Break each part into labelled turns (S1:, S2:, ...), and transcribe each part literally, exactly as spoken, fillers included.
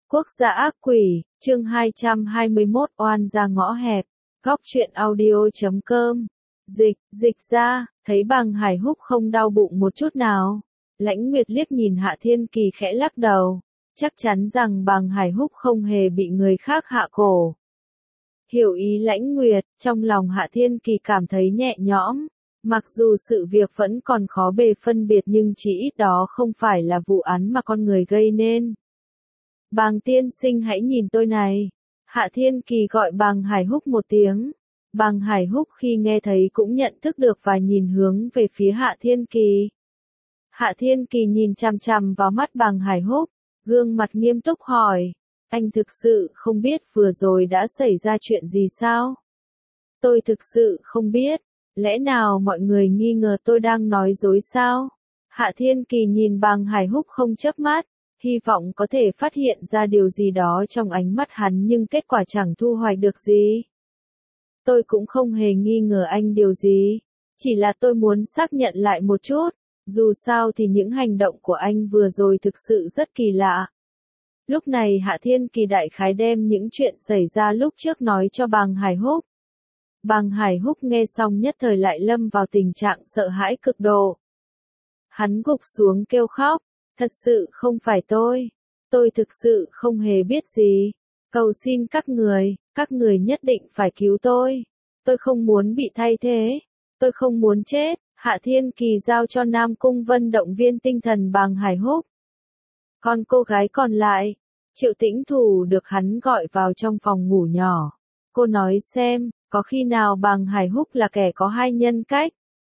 S1: Quốc gia ác quỷ, chương hai trăm hai mươi mốt oan ra ngõ hẹp, góc truyện audio chấm com. Dịch, dịch ra, thấy Bàng Hải Húc không đau bụng một chút nào. Lãnh Nguyệt liếc nhìn Hạ Thiên Kỳ khẽ lắc đầu, chắc chắn rằng Bàng Hải Húc không hề bị người khác hạ cổ. Hiểu ý Lãnh Nguyệt, trong lòng Hạ Thiên Kỳ cảm thấy nhẹ nhõm, mặc dù sự việc vẫn còn khó bề phân biệt nhưng chỉ ít đó không phải là vụ án mà con người gây nên. Bàng tiên sinh hãy nhìn tôi này. Hạ Thiên Kỳ gọi Bàng Hải Húc một tiếng. Bàng Hải Húc khi nghe thấy cũng nhận thức được và nhìn hướng về phía Hạ Thiên Kỳ. Hạ Thiên Kỳ nhìn chằm chằm vào mắt Bàng Hải Húc, gương mặt nghiêm túc hỏi, anh thực sự không biết vừa rồi đã xảy ra chuyện gì sao? Tôi thực sự không biết, lẽ nào mọi người nghi ngờ tôi đang nói dối sao? Hạ Thiên Kỳ nhìn Bàng Hải Húc không chớp mắt, hy vọng có thể phát hiện ra điều gì đó trong ánh mắt hắn nhưng kết quả chẳng thu hoạch được gì. Tôi cũng không hề nghi ngờ anh điều gì, chỉ là tôi muốn xác nhận lại một chút, dù sao thì những hành động của anh vừa rồi thực sự rất kỳ lạ. Lúc này Hạ Thiên Kỳ đại khái đem những chuyện xảy ra lúc trước nói cho Bàng Hải Húc. Bàng Hải Húc nghe xong nhất thời lại lâm vào tình trạng sợ hãi cực độ. Hắn gục xuống kêu khóc. Thật sự không phải tôi. Tôi thực sự không hề biết gì. Cầu xin các người, các người nhất định phải cứu tôi. Tôi không muốn bị thay thế. Tôi không muốn chết. Hạ Thiên Kỳ giao cho Nam Cung Vân động viên tinh thần Bàng Hải Húc. Còn cô gái còn lại, Triệu Tĩnh Thủ được hắn gọi vào trong phòng ngủ nhỏ. Cô nói xem, có khi nào Bàng Hải Húc là kẻ có hai nhân cách?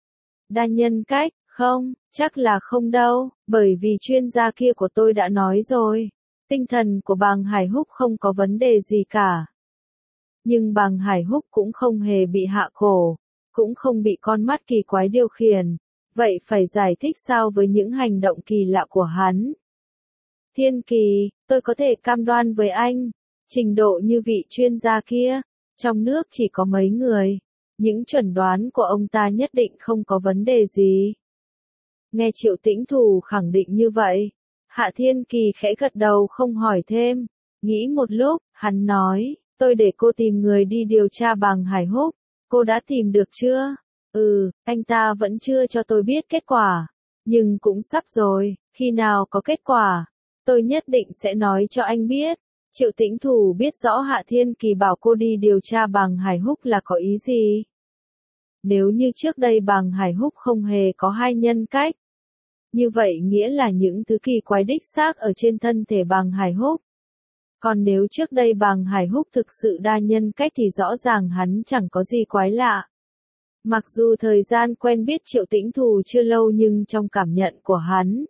S1: Đa nhân cách? Không, chắc là không đâu, bởi vì chuyên gia kia của tôi đã nói rồi. Tinh thần của Bàng Hải Húc không có vấn đề gì cả. Nhưng Bàng Hải Húc cũng không hề bị hạ cổ, cũng không bị con mắt kỳ quái điều khiển. Vậy phải giải thích sao với những hành động kỳ lạ của hắn? Thiên Kỳ, tôi có thể cam đoan với anh, trình độ như vị chuyên gia kia, trong nước chỉ có mấy người. Những chuẩn đoán của ông ta nhất định không có vấn đề gì. Nghe Triệu Tĩnh Thủ khẳng định như vậy, Hạ Thiên Kỳ khẽ gật đầu không hỏi thêm. Nghĩ một lúc, hắn nói, tôi để cô tìm người đi điều tra Bàng Hải Húc. Cô đã tìm được chưa? Ừ, anh ta vẫn chưa cho tôi biết kết quả. Nhưng cũng sắp rồi, khi nào có kết quả, tôi nhất định sẽ nói cho anh biết. Triệu Tĩnh Thủ biết rõ Hạ Thiên Kỳ bảo cô đi điều tra Bàng Hải Húc là có ý gì. Nếu như trước đây Bàng Hải Húc không hề có hai nhân cách, như vậy nghĩa là những thứ kỳ quái đích xác ở trên thân thể Bàng Hải Húc. Còn nếu trước đây Bàng Hải Húc thực sự đa nhân cách thì rõ ràng hắn chẳng có gì quái lạ. Mặc dù thời gian quen biết Triệu Tĩnh Thủ chưa lâu nhưng trong cảm nhận của hắn,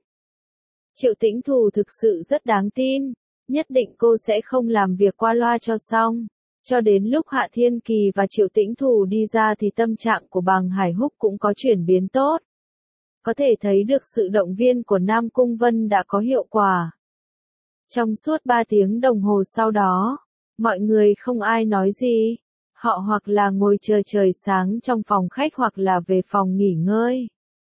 S1: Triệu Tĩnh Thủ thực sự rất đáng tin, nhất định cô sẽ không làm việc qua loa cho xong. Cho đến lúc Hạ Thiên Kỳ và Triệu Tĩnh Thủ đi ra thì tâm trạng của Bàng Hải Húc cũng có chuyển biến tốt. Có thể thấy được sự động viên của Nam Cung Vân đã có hiệu quả. Trong suốt ba tiếng đồng hồ sau đó, mọi người không ai nói gì. Họ hoặc là ngồi chờ trời sáng trong phòng khách hoặc là về phòng nghỉ ngơi.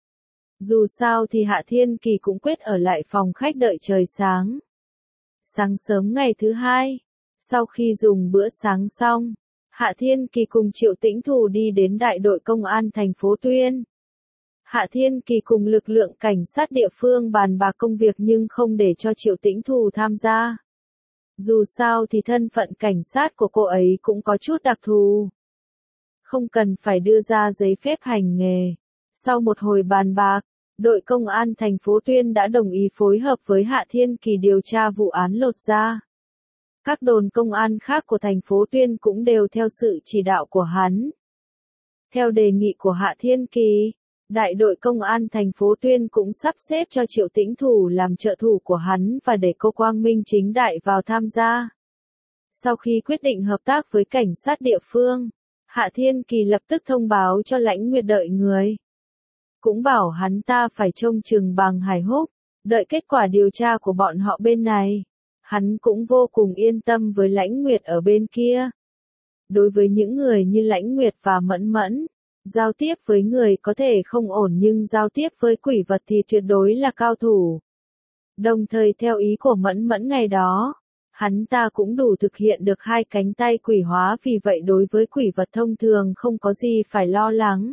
S1: Dù sao thì Hạ Thiên Kỳ cũng quyết ở lại phòng khách đợi trời sáng. Sáng sớm ngày thứ hai, sau khi dùng bữa sáng xong, Hạ Thiên Kỳ cùng Triệu Tĩnh Thủ đi đến đại đội công an thành phố Tuyên. Hạ Thiên Kỳ cùng lực lượng cảnh sát địa phương bàn bạc công việc nhưng không để cho Triệu Tĩnh Thủ tham gia. Dù sao thì thân phận cảnh sát của cô ấy cũng có chút đặc thù. Không cần phải đưa ra giấy phép hành nghề. Sau một hồi bàn bạc, đội công an thành phố Tuyên đã đồng ý phối hợp với Hạ Thiên Kỳ điều tra vụ án lột da. Các đồn công an khác của thành phố Tuyên cũng đều theo sự chỉ đạo của hắn. Theo đề nghị của Hạ Thiên Kỳ, đại đội công an thành phố Tuyên cũng sắp xếp cho Triệu Tĩnh Thủ làm trợ thủ của hắn và để cô quang minh chính đại vào tham gia. Sau khi quyết định hợp tác với cảnh sát địa phương, Hạ Thiên Kỳ lập tức thông báo cho Lãnh Nguyệt đợi người. Cũng bảo hắn ta phải trông chừng Bàng Hải Húc, đợi kết quả điều tra của bọn họ bên này. Hắn cũng vô cùng yên tâm với Lãnh Nguyệt ở bên kia. Đối với những người như Lãnh Nguyệt và Mẫn Mẫn, giao tiếp với người có thể không ổn nhưng giao tiếp với quỷ vật thì tuyệt đối là cao thủ. Đồng thời theo ý của Mẫn Mẫn ngày đó, Hắn ta cũng đủ thực hiện được hai cánh tay quỷ hóa, vì vậy đối với quỷ vật thông thường không có gì phải lo lắng.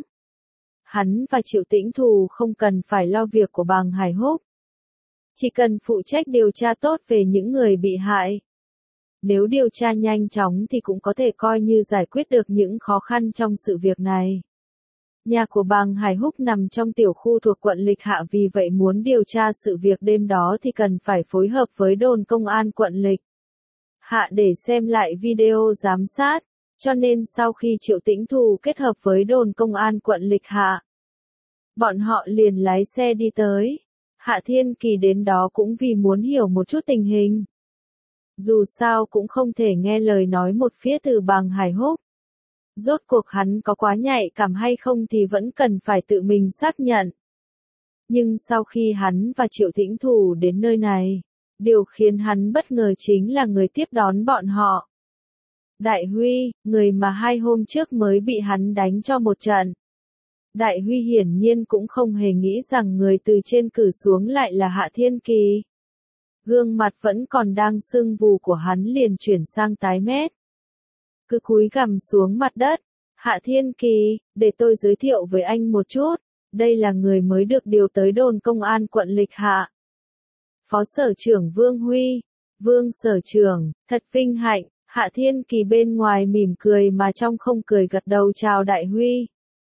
S1: Hắn và Triệu Tĩnh Thù không cần phải lo việc của Bàng Hải Húc. Chỉ cần phụ trách điều tra tốt về những người bị hại. Nếu điều tra nhanh chóng thì cũng có thể coi như giải quyết được những khó khăn trong sự việc này. Nhà của Bàng Hải Húc nằm trong tiểu khu thuộc quận Lịch Hạ, vì vậy muốn điều tra sự việc đêm đó thì cần phải phối hợp với đồn công an quận Lịch Hạ để xem lại video giám sát. Cho nên sau khi Triệu Tĩnh Thù kết hợp với đồn công an quận Lịch Hạ, bọn họ liền lái xe đi tới. Hạ Thiên Kỳ đến đó cũng vì muốn hiểu một chút tình hình. Dù sao cũng không thể nghe lời nói một phía từ Bàng Hải Húc. Rốt cuộc hắn có quá nhạy cảm hay không thì vẫn cần phải tự mình xác nhận. Nhưng sau khi hắn và Triệu Tĩnh Thù đến nơi này, điều khiến hắn bất ngờ chính là người tiếp đón bọn họ. Đại Huy, người mà hai hôm trước mới bị hắn đánh cho một trận. Đại Huy hiển nhiên cũng không hề nghĩ rằng người từ trên cử xuống lại là Hạ Thiên Kỳ. Gương mặt vẫn còn đang sưng vù của hắn liền chuyển sang tái mét. Cứ cúi gằm xuống mặt đất. Hạ Thiên Kỳ, để tôi giới thiệu với anh một chút. Đây là người mới được điều tới đồn công an quận Lịch Hạ. Phó Sở trưởng Vương Huy. Vương Sở trưởng, thật vinh hạnh. Hạ Thiên Kỳ bên ngoài mỉm cười mà trong không cười gật đầu chào Đại Huy.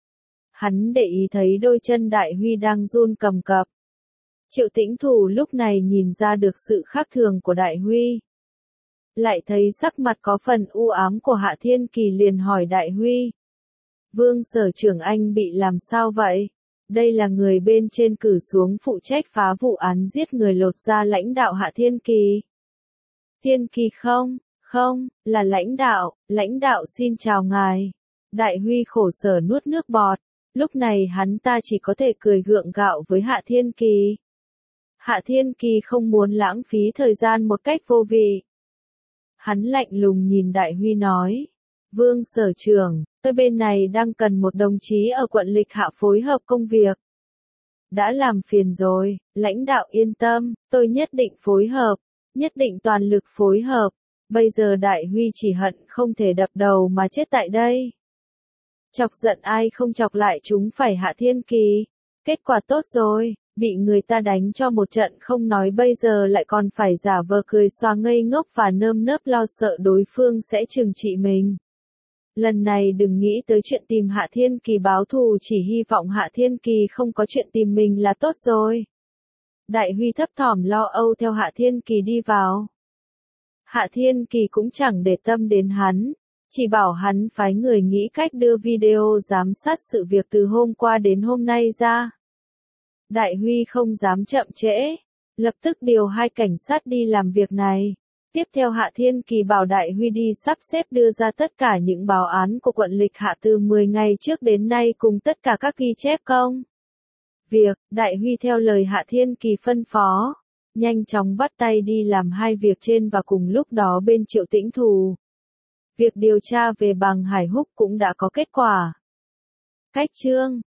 S1: Hắn để ý thấy đôi chân Đại Huy đang run cầm cập. Triệu Tĩnh Thù lúc này nhìn ra được sự khác thường của Đại Huy. Lại thấy sắc mặt có phần u ám của Hạ Thiên Kỳ liền hỏi Đại Huy. Vương Sở trưởng, anh bị làm sao vậy? Đây là người bên trên cử xuống phụ trách phá vụ án giết người lột da lãnh đạo Hạ Thiên Kỳ. Thiên Kỳ không, không, là lãnh đạo, lãnh đạo xin chào ngài. Đại Huy khổ sở nuốt nước bọt, lúc này hắn ta chỉ có thể cười gượng gạo với Hạ Thiên Kỳ. Hạ Thiên Kỳ không muốn lãng phí thời gian một cách vô vị. Hắn lạnh lùng nhìn Đại Huy nói. Vương Sở trưởng, tôi bên này đang cần một đồng chí ở quận Lịch Hạ phối hợp công việc. Đã làm phiền rồi, lãnh đạo yên tâm, tôi nhất định phối hợp, nhất định toàn lực phối hợp. Bây giờ Đại Huy chỉ hận không thể đập đầu mà chết tại đây. Chọc giận ai không chọc lại chúng phải Hạ Thiên Kỳ. Kết quả tốt rồi, bị người ta đánh cho một trận không nói, bây giờ lại còn phải giả vờ cười xoa ngây ngốc và nơm nớp lo sợ đối phương sẽ trừng trị mình. Lần này đừng nghĩ tới chuyện tìm Hạ Thiên Kỳ báo thù, chỉ hy vọng Hạ Thiên Kỳ không có chuyện tìm mình là tốt rồi. Đại Huy thấp thỏm lo âu theo Hạ Thiên Kỳ đi vào. Hạ Thiên Kỳ cũng chẳng để tâm đến hắn, chỉ bảo hắn phái người nghĩ cách đưa video giám sát sự việc từ hôm qua đến hôm nay ra. Đại Huy không dám chậm trễ, lập tức điều hai cảnh sát đi làm việc này. Tiếp theo Hạ Thiên Kỳ bảo Đại Huy đi sắp xếp đưa ra tất cả những báo án của quận Lịch Hạ từ mười ngày trước đến nay cùng tất cả các ghi chép công việc. Đại Huy theo lời Hạ Thiên Kỳ phân phó, nhanh chóng bắt tay đi làm hai việc trên, và cùng lúc đó bên Triệu Tĩnh Thù. Việc điều tra về Bàng Hải Húc cũng đã có kết quả. Cách chương